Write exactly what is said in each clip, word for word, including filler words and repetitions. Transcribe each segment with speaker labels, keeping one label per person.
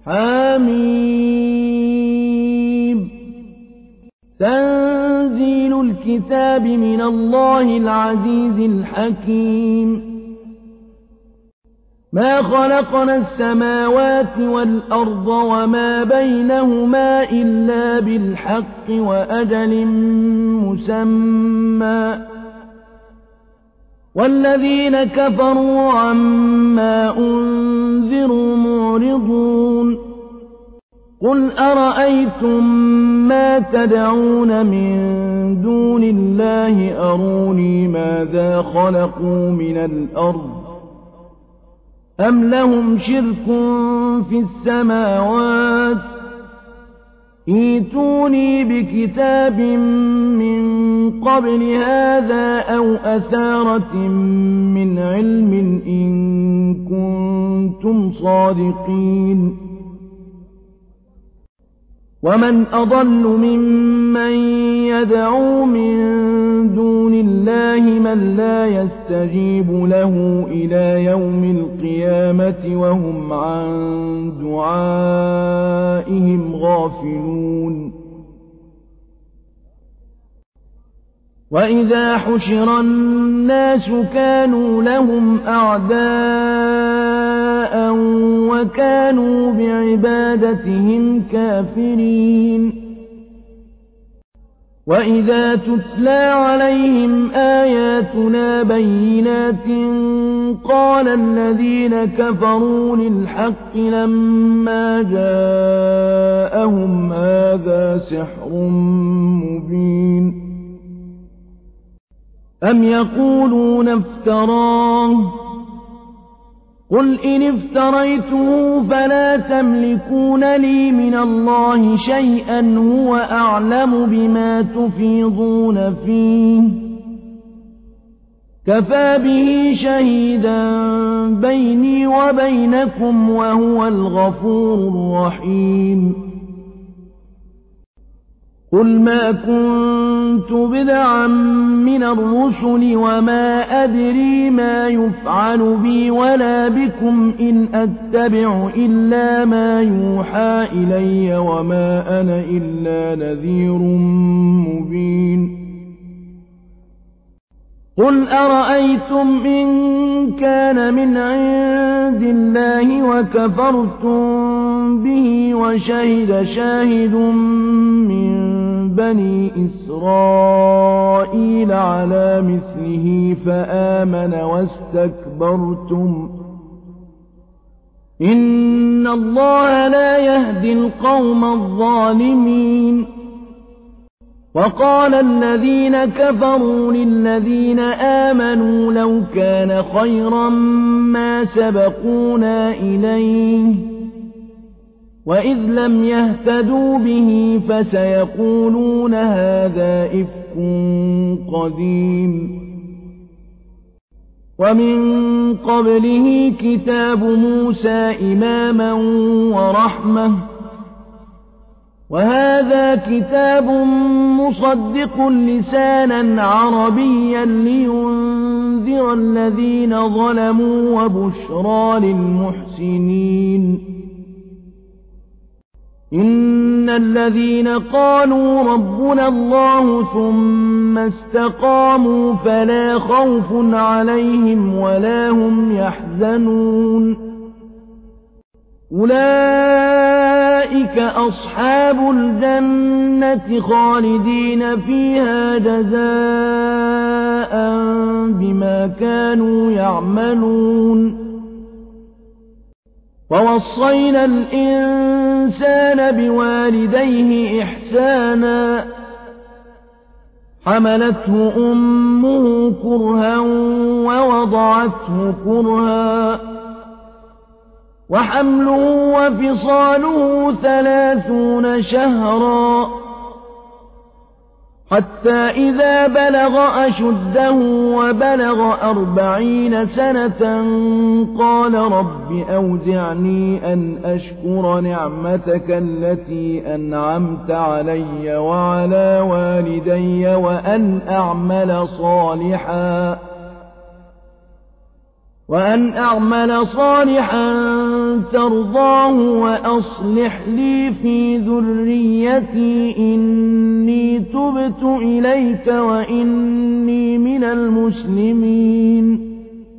Speaker 1: حميم تنزيل الكتاب من الله العزيز الحكيم ما خلقنا السماوات والأرض وما بينهما إلا بالحق وأجل مسمى والذين كفروا عما أنذروا معرضون قل أرأيتم ما تدعون من دون الله أروني ماذا خلقوا من الأرض أم لهم شرك في السماوات ائتوني بكتاب من قبل هذا أو أثارة من علم إن كنتم صادقين ومن أضل ممن يدعو من دون الله من لا يستجيب له إلى يوم القيامة وهم عن دعائهم غافلون وإذا حشر الناس كانوا لهم أعداء وكانوا بعبادتهم كافرين وإذا تتلى عليهم آياتنا بينات قال الذين كفروا للحق لما جاءهم هذا سحر مبين أم يقولون افتراه قل إن افتريته فلا تملكون لي من الله شيئا هو أعلم بما تفيضون فيه كفى به شهيدا بيني وبينكم وهو الغفور الرحيم قل ما كنت بدعا من الرسل وما أدري ما يفعل بي ولا بكم إن أتبع إلا ما يوحى إلي وما أنا إلا نذير مبين قل أرأيتم إن كان من عند الله وكفرتم به وشهد شاهد من بني إسرائيل على مثله فآمن واستكبرتم إن الله لا يهدي القوم الظالمين وقال الذين كفروا للذين آمنوا لو كان خيرا ما سبقونا إليه وإذ لم يهتدوا به فسيقولون هذا إفك قديم ومن قبله كتاب موسى إماما ورحمة وهذا كتاب مصدق لسانا عربيا لينذر الذين ظلموا وبشرى للمحسنين إن الذين قالوا ربنا الله ثم استقاموا فلا خوف عليهم ولا هم يحزنون أولئك أصحاب الجنة خالدين فيها جزاء بما كانوا يعملون ووصينا الإنسان بوالديه إحسانا حملته أمه كرها ووضعته كرها وحمله وفصاله ثلاثون شهرا حتى إذا بلغ أشده وبلغ أربعين سنة قال رب أوزعني أن أشكر نعمتك التي أنعمت علي وعلى والدي وأن أعمل صالحا وأن أعمل صالحا ترضاه وأصلح لي في ذريتي إني تبت إليك وإني من المسلمين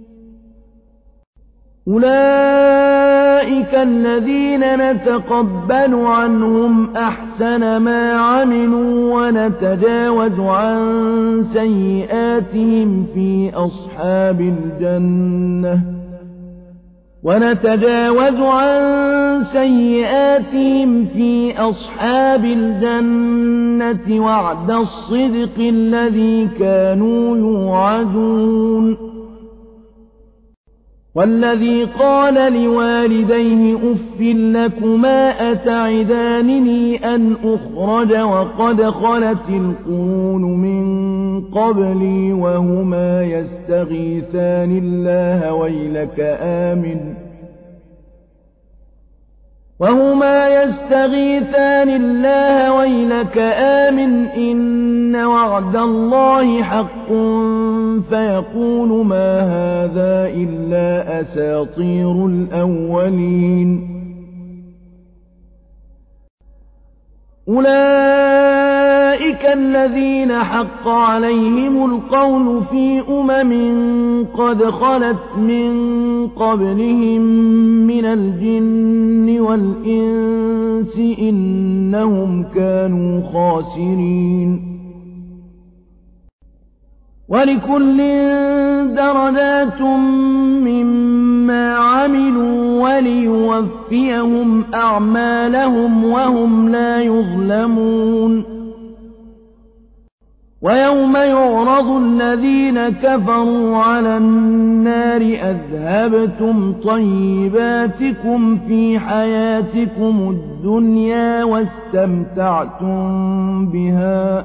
Speaker 1: أولئك الذين نتقبل عنهم أحسن ما عملوا ونتجاوز عن سيئاتهم في أصحاب الجنة ونتجاوز عن سيئاتهم في أصحاب الجنة وعد الصدق الذي كانوا يوعدون والذي قال لوالديه أف لكما أتعدانني أن أخرج وقد خلت القرون من قبلي وهما يستغيثان الله ويلك آمن وهما يستغيثان الله ويلك آمن إن وعد الله حق فيقول ما هذا إلا أساطير الأولين أولئك الذين حق عليهم القول في أمم قد خلت من قبلهم من الجن والإنس إنهم كانوا خاسرين ولكل درجات مما عملوا وليوفيهم أعمالهم وهم لا يظلمون ويوم يعرض الذين كفروا على النار أذهبتم طيباتكم في حياتكم الدنيا واستمتعتم بها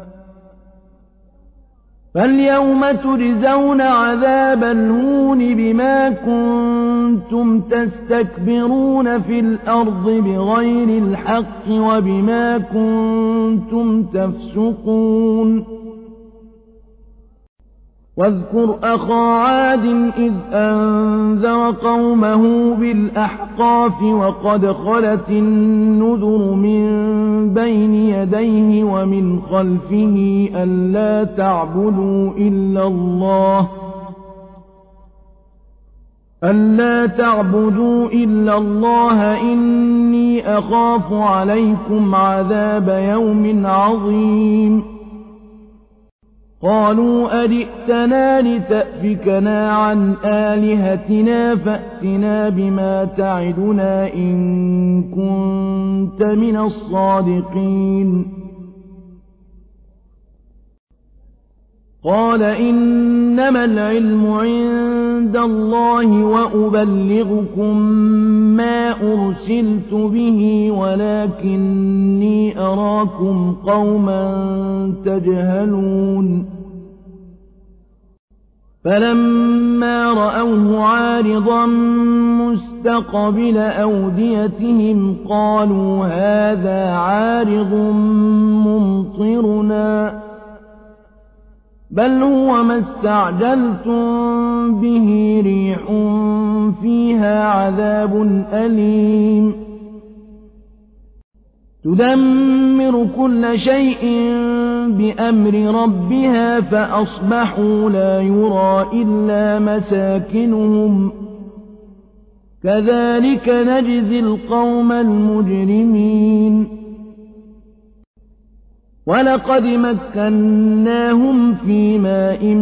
Speaker 1: فاليوم تجزون عذاب الهون بما كنتم تستكبرون في الأرض بغير الحق وبما كنتم تفسقون واذكر أخا عاد إذ أنذر قومه بالأحقاف وقد خلت النذر من بين يديه ومن خلفه ألا تعبدوا إلا الله ألا تعبدوا إلا الله إني أخاف عليكم عذاب يوم عظيم قالوا أجئتنا لتأفكنا عن آلهتنا فأتنا بما تعدنا إن كنت من الصادقين قال إنما العلم عند الله وأبلغكم ما أرسلت به ولكني أراكم قوما تجهلون فلما رأوه عارضا مستقبل أوديتهم قالوا هذا عارض ممطرنا بل هو ما استعجلتم به ريح فيها عذاب أليم تدمر كل شيء بأمر ربها فأصبحوا لا يرى إلا مساكنهم كذلك نجزي القوم المجرمين ولقد مكناهم في ماء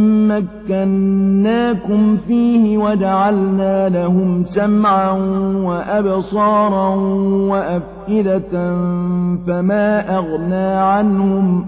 Speaker 1: مكناكم فيه وجعلنا لهم سمعا وأبصارا وأفئدة فما أغنى عنهم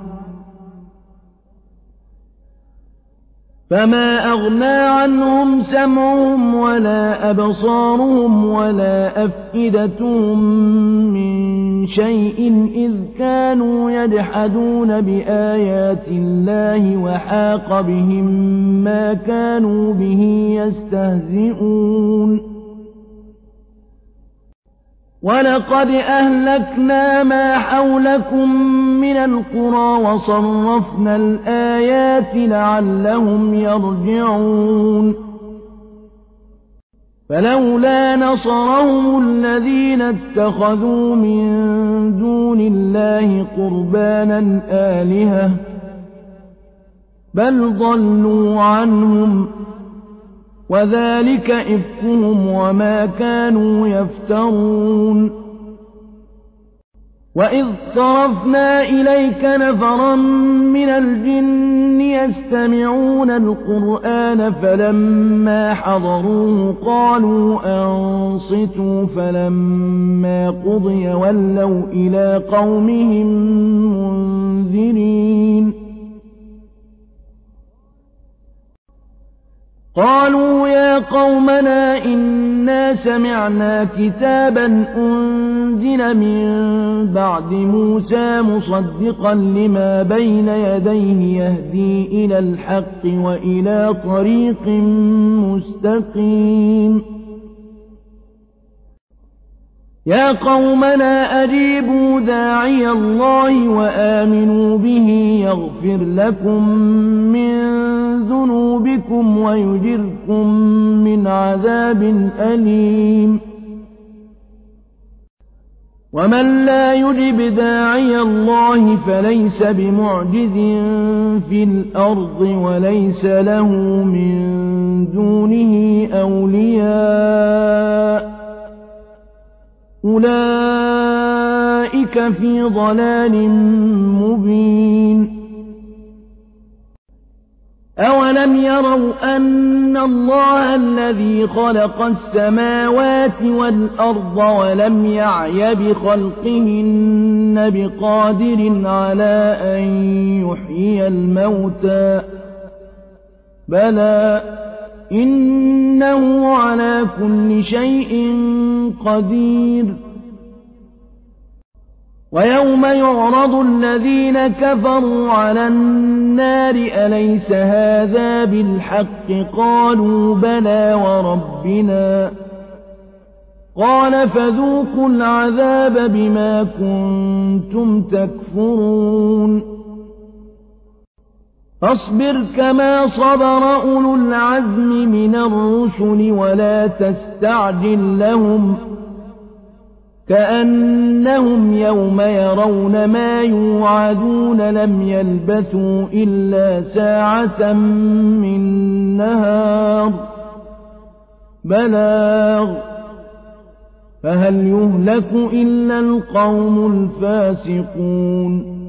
Speaker 1: فما أغنى عنهم سمعهم ولا أبصارهم ولا أفئدتهم من شيء إذ كانوا يجحدون بآيات الله وحاق بهم ما كانوا به يستهزئون ولقد أهلكنا ما حولكم من القرى وصرفنا الآيات لعلهم يرجعون فلولا نصرهم الذين اتخذوا من دون الله قربانا آلهة بل ضلوا عنهم وذلك إفكهم وما كانوا يفترون وإذ صرفنا إليك نفرا من الجن يستمعون القرآن فلما حضروه قالوا أنصتوا فلما قضي ولوا إلى قومهم منذرين قالوا يا قومنا إنا سمعنا كتابا أنزل من بعد موسى مصدقا لما بين يديه يهدي إلى الحق وإلى طريق مستقيم يا قومنا أجيبوا داعي الله وآمنوا به يغفر لكم من ذنوبكم ويجركم من عذاب أليم ومن لا يجب داعي الله فليس بمعجز في الأرض وليس له من دونه أولياء أولئك في ضلال مبين أولم يروا أن الله الذي خلق السماوات والأرض ولم يعي بخلقهن بقادر على أن يحيي الموتى بلى إنه على كل شيء قدير ويوم يعرض الذين كفروا على النار أليس هذا بالحق قالوا بلى وربنا قال فذوقوا العذاب بما كنتم تكفرون فاصبر كما صبر أولو العزم من الرسل ولا تستعجل لهم كأنهم يوم يرون ما يوعدون لم يلبثوا إلا ساعة من نهار بلاغ فهل يهلك إلا القوم الفاسقون